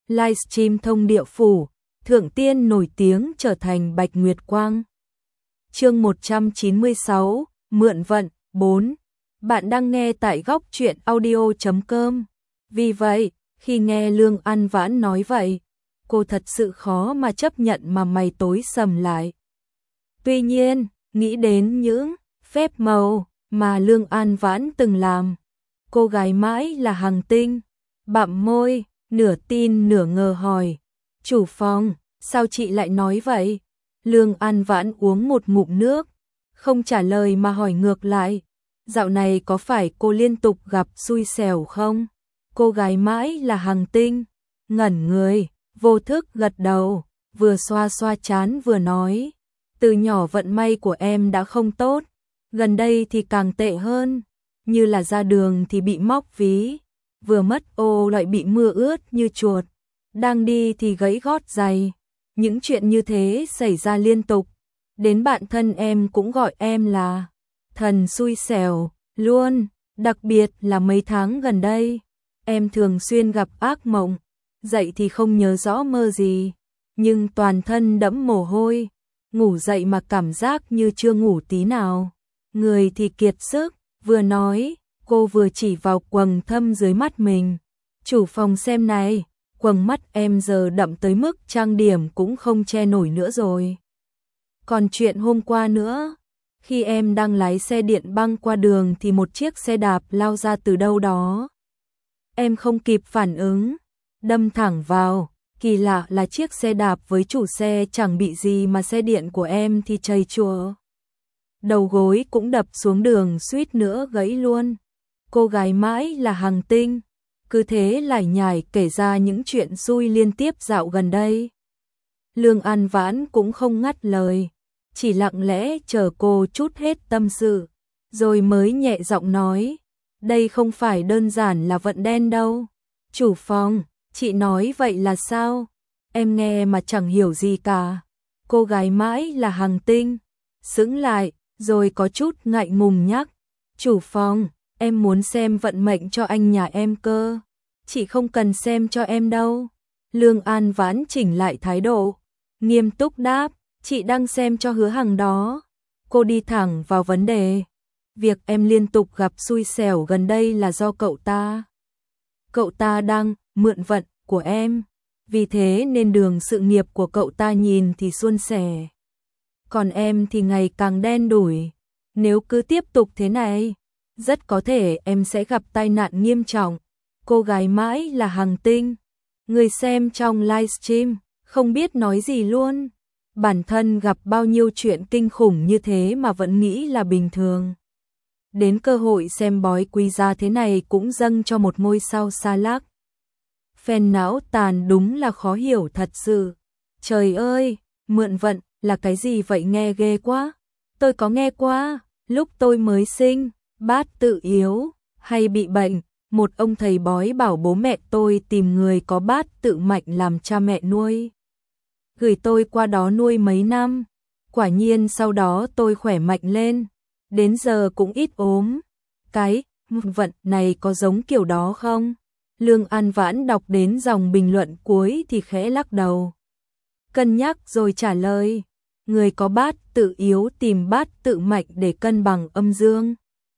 livestream thông địa phủ, thượng tiên nổi tiếng trở thành Bạch Nguyệt Quang. Chương 196, Mượn vận 4. Bạn đang nghe tại góc truyện audio.com. Vì vậy, khi nghe Lương An Vãn nói vậy, cô thật sự khó mà chấp nhận mà mày tối sầm lại. Tuy nhiên, nghĩ đến những phép màu mà Lương An Vãn từng làm, cô gái mãi là Hằng Tinh, bặm môi, nửa tin nửa ngờ hỏi, chủ phòng, sao chị lại nói vậy? Lương An Vãn uống một ngụm nước, không trả lời mà hỏi ngược lại, dạo này có phải cô liên tục gặp xui xẻo không? Cô gái mãi là Hằng Tinh, ngẩn người, vô thức gật đầu, vừa xoa xoa trán vừa nói, từ nhỏ vận may của em đã không tốt, gần đây thì càng tệ hơn, như là ra đường thì bị móc ví, vừa mất ô lại bị mưa ướt như chuột, đang đi thì gãy gót giày. Những chuyện như thế xảy ra liên tục, đến bạn thân em cũng gọi em là thần xui xẻo luôn, đặc biệt là mấy tháng gần đây, em thường xuyên gặp ác mộng, dậy thì không nhớ rõ mơ gì, nhưng toàn thân đẫm mồ hôi, ngủ dậy mà cảm giác như chưa ngủ tí nào, người thì kiệt sức, vừa nói, cô vừa chỉ vào quầng thâm dưới mắt mình, chủ phòng xem này. Quầng mắt em giờ đậm tới mức trang điểm cũng không che nổi nữa rồi. Còn chuyện hôm qua nữa, khi em đang lái xe điện băng qua đường thì một chiếc xe đạp lao ra từ đâu đó. Em không kịp phản ứng, đâm thẳng vào, kỳ lạ là chiếc xe đạp với chủ xe chẳng bị gì mà xe điện của em thì chầy chùa. Đầu gối cũng đập xuống đường suýt nữa gãy luôn. Cô gái mãi là Hằng Tinh. Cứ thế lải nhải kể ra những chuyện xui liên tiếp dạo gần đây. Lương An Vãn cũng không ngắt lời, chỉ lặng lẽ chờ cô trút hết tâm sự, rồi mới nhẹ giọng nói, đây không phải đơn giản là vận đen đâu. Chủ phòng, chị nói vậy là sao? Em nghe mà chẳng hiểu gì cả. Cô gái mãi là Hằng Tinh, sững lại, rồi có chút ngại ngùng nhắc, chủ phòng, em muốn xem vận mệnh cho anh nhà em cơ. Chị không cần xem cho em đâu. Lương An Vãn chỉnh lại thái độ, nghiêm túc đáp, chị đang xem cho Hứa Hằng đó. Cô đi thẳng vào vấn đề. Việc em liên tục gặp xui xẻo gần đây là do cậu ta. Cậu ta đang mượn vận của em, vì thế nên đường sự nghiệp của cậu ta nhìn thì suôn sẻ. Còn em thì ngày càng đen đủi. Nếu cứ tiếp tục thế này, rất có thể em sẽ gặp tai nạn nghiêm trọng. Cô gái mãi là Hằng Tinh. Người xem trong livestream không biết nói gì luôn. Bản thân gặp bao nhiêu chuyện kinh khủng như thế mà vẫn nghĩ là bình thường. Đến cơ hội xem bói quý giá thế này cũng dâng cho một ngôi sao xa lắc. Phen não tàn đúng là khó hiểu thật sự. Trời ơi, mượn vận là cái gì vậy, nghe ghê quá. Tôi có nghe qua, lúc tôi mới sinh, bát tự yếu hay bị bệnh, một ông thầy bói bảo bố mẹ tôi tìm người có bát tự mạnh làm cha mẹ nuôi. Gửi tôi qua đó nuôi mấy năm, quả nhiên sau đó tôi khỏe mạnh lên, đến giờ cũng ít ốm. Cái vận này có giống kiểu đó không? Lương An Vãn đọc đến dòng bình luận cuối thì khẽ lắc đầu. Cân nhắc rồi trả lời, người có bát tự yếu tìm bát tự mạnh để cân bằng âm dương.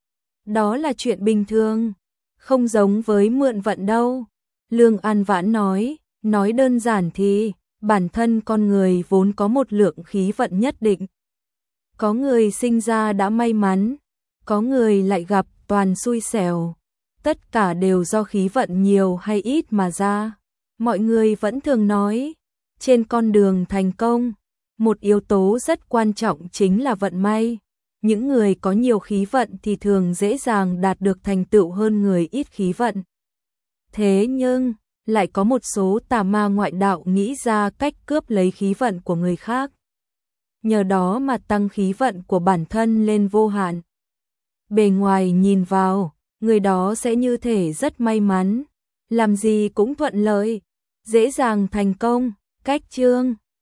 Đó là chuyện bình thường, không giống với mượn vận đâu. Lương An Vãn nói đơn giản thì bản thân con người vốn có một lượng khí vận nhất định. Có người sinh ra đã may mắn, có người lại gặp toàn xui xẻo. Tất cả đều do khí vận nhiều hay ít mà ra. Mọi người vẫn thường nói, trên con đường thành công, một yếu tố rất quan trọng chính là vận may. Những người có nhiều khí vận thì thường dễ dàng đạt được thành tựu hơn người ít khí vận. Thế nhưng, lại có một số tà ma ngoại đạo nghĩ ra cách cướp lấy khí vận của người khác. Nhờ đó mà tăng khí vận của bản thân lên vô hạn. Bề ngoài nhìn vào, người đó sẽ như thể rất may mắn, làm gì cũng thuận lợi, dễ dàng thành công, cách chương.